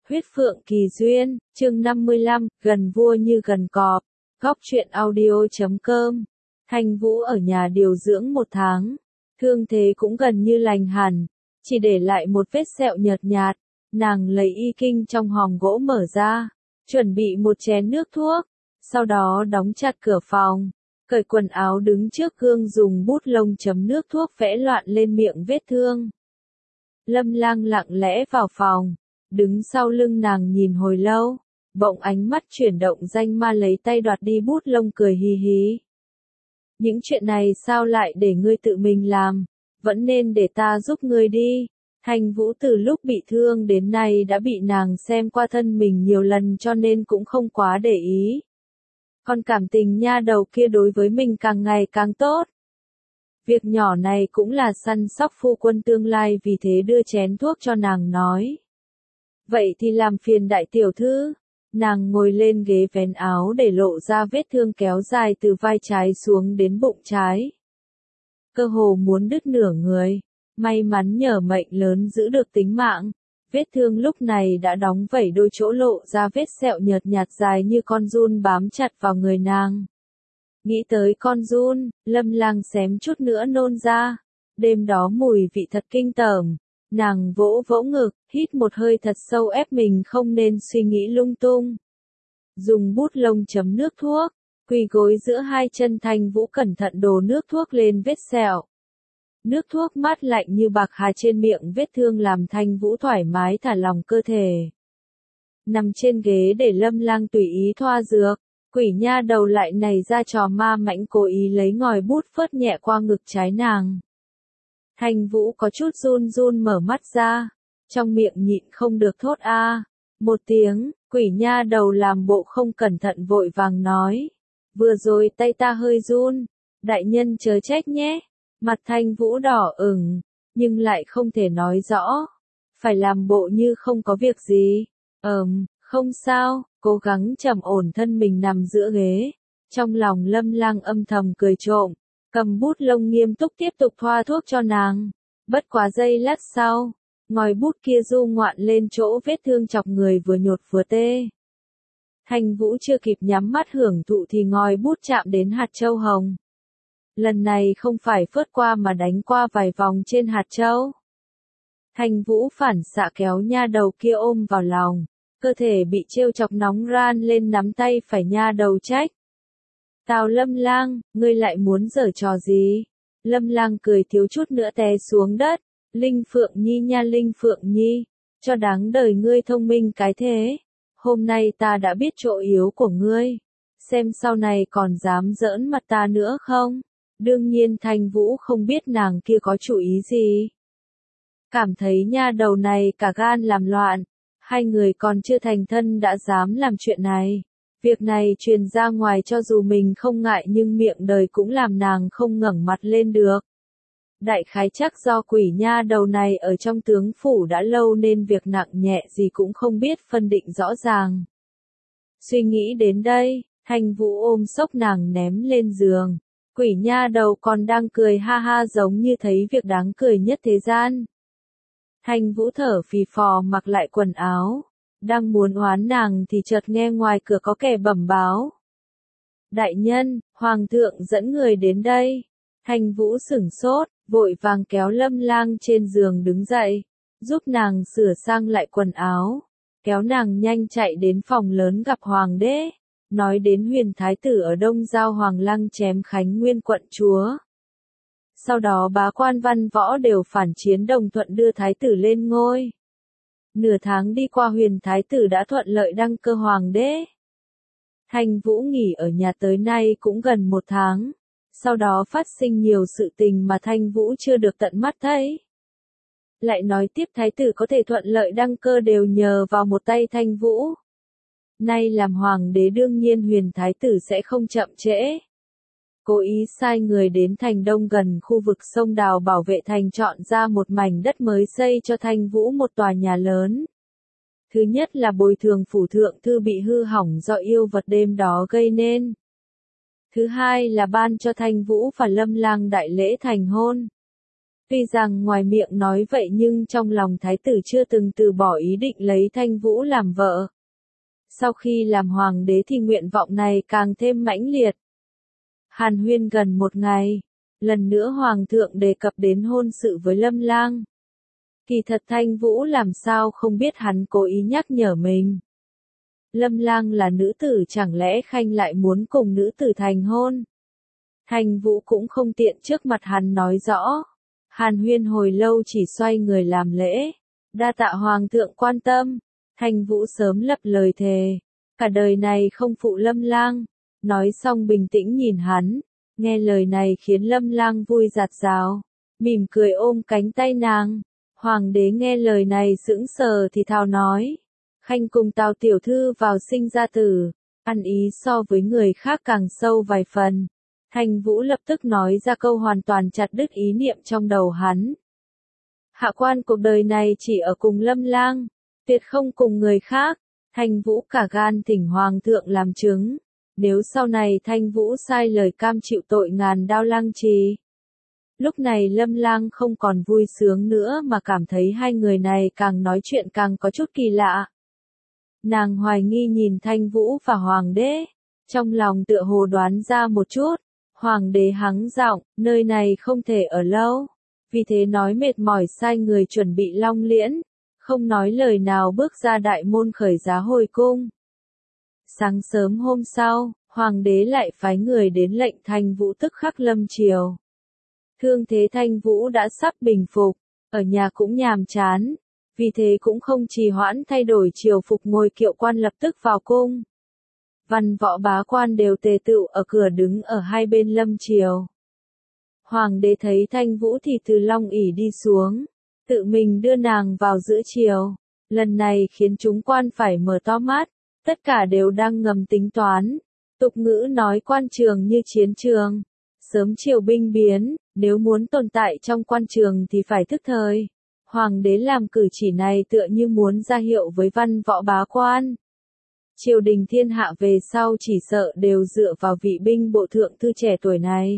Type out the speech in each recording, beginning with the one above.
Huyết Phượng Kỳ Duyên, chương 55, gần vua như gần cọp. Góc truyện audio.com. Thanh Vũ ở nhà điều dưỡng 1 tháng. Thương thế cũng gần như lành hẳn. Chỉ để lại một vết sẹo nhợt nhạt. Nàng lấy y kinh trong hòm gỗ mở ra. Chuẩn bị một chén nước thuốc. Sau đó đóng chặt cửa phòng. Cởi quần áo đứng trước gương dùng bút lông chấm nước thuốc vẽ loạn lên miệng vết thương. Lâm Lang lặng lẽ vào phòng. Đứng sau lưng nàng nhìn hồi lâu, bỗng ánh mắt chuyển động danh ma lấy tay đoạt đi bút lông cười hì hì. Những chuyện này sao lại để ngươi tự mình làm, vẫn nên để ta giúp ngươi đi. Thanh Vũ từ lúc bị thương đến nay đã bị nàng xem qua thân mình nhiều lần cho nên cũng không quá để ý. Còn cảm tình nha đầu kia đối với mình càng ngày càng tốt. Việc nhỏ này cũng là săn sóc phu quân tương lai vì thế đưa chén thuốc cho nàng nói. Vậy thì làm phiền đại tiểu thư. Nàng ngồi lên ghế vén áo để lộ ra vết thương kéo dài từ vai trái xuống đến bụng trái. Cơ hồ muốn đứt nửa người. May mắn nhờ mệnh lớn giữ được tính mạng. Vết thương lúc này đã đóng vảy đôi chỗ lộ ra vết sẹo nhợt nhạt dài như con giun bám chặt vào người nàng. Nghĩ tới con giun, Lâm Lang xém chút nữa nôn ra. Đêm đó mùi vị thật kinh tởm. Nàng vỗ vỗ ngực, hít một hơi thật sâu ép mình không nên suy nghĩ lung tung. Dùng bút lông chấm nước thuốc, quỳ gối giữa hai chân Thanh Vũ cẩn thận đổ nước thuốc lên vết sẹo. Nước thuốc mát lạnh như bạc hà trên miệng vết thương làm Thanh Vũ thoải mái thả lỏng cơ thể. Nằm trên ghế để Lâm Lang tùy ý thoa dược, quỷ nha đầu lại nảy ra trò ma mãnh cố ý lấy ngòi bút phớt nhẹ qua ngực trái nàng. Thanh Vũ có chút run run mở mắt ra, trong miệng nhịn không được thốt a một tiếng, quỷ nha đầu làm bộ không cẩn thận vội vàng nói. Vừa rồi tay ta hơi run, đại nhân chớ trách nhé. Mặt Thanh Vũ đỏ ửng, nhưng lại không thể nói rõ. Phải làm bộ như không có việc gì. Không sao, cố gắng trầm ổn thân mình nằm giữa ghế. Trong lòng Lâm Lang âm thầm cười trộm. Cầm bút lông nghiêm túc tiếp tục thoa thuốc cho nàng. Bất quá giây lát sau, ngòi bút kia du ngoạn lên chỗ vết thương chọc người vừa nhột vừa tê. Thanh Vũ chưa kịp nhắm mắt hưởng thụ thì ngòi bút chạm đến hạt châu hồng. Lần này không phải phớt qua mà đánh qua vài vòng trên hạt châu. Thanh Vũ phản xạ kéo nha đầu kia ôm vào lòng, cơ thể bị trêu chọc nóng ran lên nắm tay phải nha đầu trách. Tào Lâm Lang, ngươi lại muốn giở trò gì? Lâm Lang cười thiếu chút nữa té xuống đất. Linh Phượng Nhi nha Linh Phượng Nhi, cho đáng đời ngươi thông minh cái thế. Hôm nay ta đã biết chỗ yếu của ngươi. Xem sau này còn dám giỡn mặt ta nữa không? Đương nhiên Thanh Vũ không biết nàng kia có chủ ý gì. Cảm thấy nha đầu này cả gan làm loạn. Hai người còn chưa thành thân đã dám làm chuyện này. Việc này truyền ra ngoài cho dù mình không ngại nhưng miệng đời cũng làm nàng không ngẩng mặt lên được. Đại khái chắc do quỷ nha đầu này ở trong tướng phủ đã lâu nên việc nặng nhẹ gì cũng không biết phân định rõ ràng. Suy nghĩ đến đây, Thanh Vũ ôm xốc nàng ném lên giường. Quỷ nha đầu còn đang cười ha ha giống như thấy việc đáng cười nhất thế gian. Thanh Vũ thở phì phò mặc lại quần áo. Đang muốn oán nàng thì chợt nghe ngoài cửa có kẻ bẩm báo. Đại nhân, Hoàng thượng dẫn người đến đây. Thanh Vũ sửng sốt, vội vàng kéo Lâm Lang trên giường đứng dậy, giúp nàng sửa sang lại quần áo, kéo nàng nhanh chạy đến phòng lớn gặp Hoàng đế, nói đến Huyền Thái tử ở Đông Giao Hoàng Lăng chém Khánh Nguyên quận chúa. Sau đó bá quan văn võ đều phản chiến đồng thuận đưa Thái tử lên ngôi. Nửa tháng đi qua Huyền Thái tử đã thuận lợi đăng cơ hoàng đế. Thanh Vũ nghỉ ở nhà tới nay cũng gần 1 tháng. Sau đó phát sinh nhiều sự tình mà Thanh Vũ chưa được tận mắt thấy. Lại nói tiếp Thái tử có thể thuận lợi đăng cơ đều nhờ vào một tay Thanh Vũ. Nay làm hoàng đế đương nhiên Huyền Thái tử sẽ không chậm trễ. Cố ý sai người đến thành Đông gần khu vực sông Đào bảo vệ thành chọn ra một mảnh đất mới xây cho Thanh Vũ một tòa nhà lớn. Thứ nhất là bồi thường phủ thượng thư bị hư hỏng do yêu vật đêm đó gây nên. Thứ hai là ban cho Thanh Vũ và Lâm Lang đại lễ thành hôn. Tuy rằng ngoài miệng nói vậy nhưng trong lòng thái tử chưa từng từ bỏ ý định lấy Thanh Vũ làm vợ. Sau khi làm hoàng đế thì nguyện vọng này càng thêm mãnh liệt. Hàn huyên gần một ngày, lần nữa hoàng thượng đề cập đến hôn sự với Lâm Lang. Kỳ thật Thanh Vũ làm sao không biết hắn cố ý nhắc nhở mình. Lâm Lang là nữ tử, chẳng lẽ Khanh lại muốn cùng nữ tử thành hôn? Thanh Vũ cũng không tiện trước mặt hắn nói rõ. Hàn huyên hồi lâu chỉ xoay người làm lễ. Đa tạ hoàng thượng quan tâm. Thanh Vũ sớm lập lời thề. Cả đời này không phụ Lâm Lang. Nói xong bình tĩnh nhìn hắn. Nghe lời này khiến Lâm Lang vui dạt dào. Mỉm cười ôm cánh tay nàng. Hoàng đế nghe lời này sững sờ thì thào nói. Khanh cùng Tào tiểu thư vào sinh ra tử. Ăn ý so với người khác càng sâu vài phần. Thanh Vũ lập tức nói ra câu hoàn toàn chặt đứt ý niệm trong đầu hắn. Hạ quan cuộc đời này chỉ ở cùng Lâm Lang, tuyệt không cùng người khác. Thanh Vũ cả gan thỉnh hoàng thượng làm chứng. Nếu sau này Thanh Vũ sai lời cam chịu tội ngàn đao lăng trì. Lúc này Lâm Lang không còn vui sướng nữa mà cảm thấy hai người này càng nói chuyện càng có chút kỳ lạ. Nàng hoài nghi nhìn Thanh Vũ và hoàng đế. Trong lòng tựa hồ đoán ra một chút. Hoàng đế hắng giọng, nơi này không thể ở lâu. Vì thế nói mệt mỏi sai người chuẩn bị long liễn. Không nói lời nào bước ra đại môn khởi giá hồi cung. Sáng sớm hôm sau, hoàng đế lại phái người đến lệnh Thanh Vũ tức khắc lâm triều. Thương thế Thanh Vũ đã sắp bình phục, ở nhà cũng nhàm chán. Vì thế cũng không trì hoãn thay đổi triều phục ngồi kiệu quan lập tức vào cung. Văn võ bá quan đều tề tựu ở cửa đứng ở hai bên lâm triều. Hoàng đế thấy Thanh Vũ thì từ long ỷ đi xuống, tự mình đưa nàng vào giữa triều. Lần này khiến chúng quan phải mở to mắt, tất cả đều đang ngầm tính toán. Tục ngữ nói quan trường như chiến trường, sớm chiều binh biến, nếu muốn tồn tại trong quan trường thì phải thức thời. Hoàng đế làm cử chỉ này tựa như muốn ra hiệu với văn võ bá quan. Triều đình thiên hạ về sau chỉ sợ đều dựa vào vị binh bộ thượng thư trẻ tuổi này.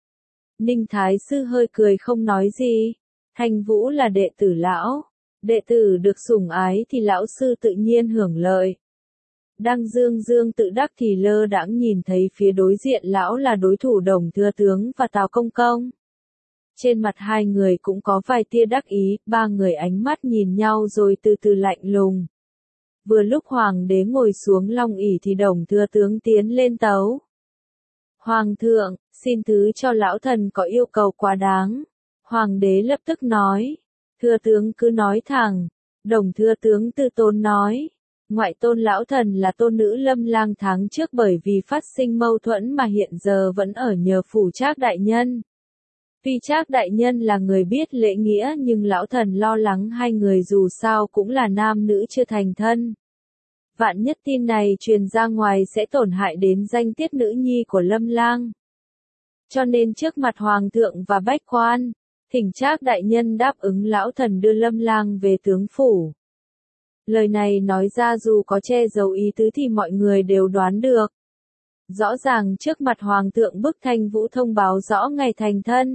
Ninh Thái Sư hơi cười không nói gì. Thanh Vũ là đệ tử lão. Đệ tử được sủng ái thì lão sư tự nhiên hưởng lợi. Đang dương tự đắc thì lơ đãng nhìn thấy phía đối diện lão là đối thủ Đồng Thừa Tướng và Tào Công Công. Trên mặt hai người cũng có vài tia đắc ý, ba người ánh mắt nhìn nhau rồi từ từ lạnh lùng. Vừa lúc hoàng đế ngồi xuống long ỷ thì Đồng Thừa Tướng tiến lên tấu. Hoàng thượng, xin thứ cho lão thần có yêu cầu quá đáng. Hoàng đế lập tức nói. Thừa tướng cứ nói thẳng. Đồng Thừa Tướng từ tốn nói. Ngoại tôn lão thần là tôn nữ Lâm Lang tháng trước bởi vì phát sinh mâu thuẫn mà hiện giờ vẫn ở nhờ phủ Trác đại nhân. Tuy Trác đại nhân là người biết lễ nghĩa nhưng lão thần lo lắng hai người dù sao cũng là nam nữ chưa thành thân. Vạn nhất tin này truyền ra ngoài sẽ tổn hại đến danh tiết nữ nhi của Lâm Lang. Cho nên trước mặt hoàng thượng và bách quan, thỉnh Trác đại nhân đáp ứng lão thần đưa Lâm Lang về tướng phủ. Lời này nói ra dù có che giấu ý tứ thì mọi người đều đoán được. Rõ ràng trước mặt hoàng thượng bức Thanh Vũ thông báo rõ ngày thành thân.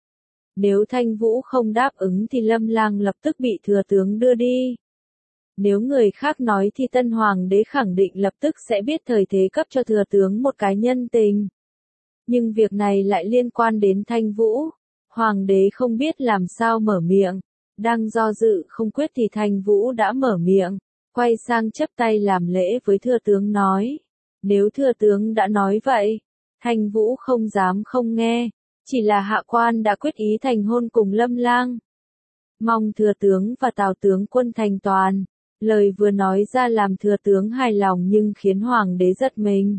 Nếu Thanh Vũ không đáp ứng thì Lâm Lang lập tức bị thừa tướng đưa đi. Nếu người khác nói thì tân hoàng đế khẳng định lập tức sẽ biết thời thế cấp cho thừa tướng một cái nhân tình. Nhưng việc này lại liên quan đến Thanh Vũ. Hoàng đế không biết làm sao mở miệng. Đang do dự không quyết thì Thanh Vũ đã mở miệng. Quay sang chắp tay làm lễ với thừa tướng nói. Nếu thừa tướng đã nói vậy, Thanh Vũ không dám không nghe. Chỉ là hạ quan đã quyết ý thành hôn cùng Lâm Lang. Mong thừa tướng và Tào tướng quân thành toàn. Lời vừa nói ra làm thừa tướng hài lòng nhưng khiến hoàng đế giật mình.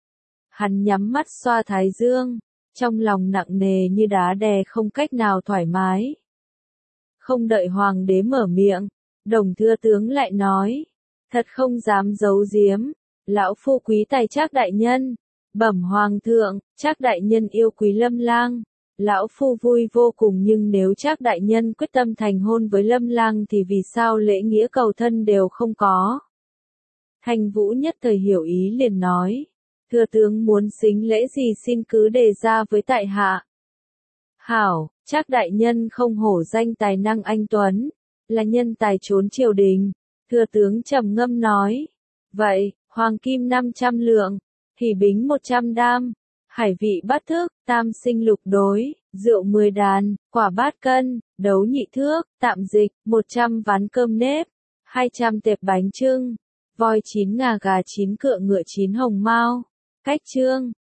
Hắn nhắm mắt xoa thái dương, trong lòng nặng nề như đá đè không cách nào thoải mái. Không đợi hoàng đế mở miệng, Đồng Thừa Tướng lại nói, thật không dám giấu giếm, lão phu quý tài Trác đại nhân, bẩm hoàng thượng, Trác đại nhân yêu quý Lâm Lang, lão phu vui vô cùng nhưng nếu Trác đại nhân quyết tâm thành hôn với Lâm Lang thì vì sao lễ nghĩa cầu thân đều không có. Thanh Vũ nhất thời hiểu ý liền nói, thừa tướng muốn xính lễ gì xin cứ đề ra với tại hạ. Hảo, chắc đại nhân không hổ danh tài năng anh Tuấn, là nhân tài trốn triều đình. Thừa tướng trầm ngâm nói. Vậy, hoàng kim 500 lượng, hỷ bính 100 đam, hải vị bát thức, tam sinh lục đối, rượu 10 đàn, quả bát cân, đấu nhị thước, tạm dịch, 100 ván cơm nếp, 200 tệp bánh chưng, voi 9 ngà gà 9 cựa ngựa 9 hồng mao. Cách chương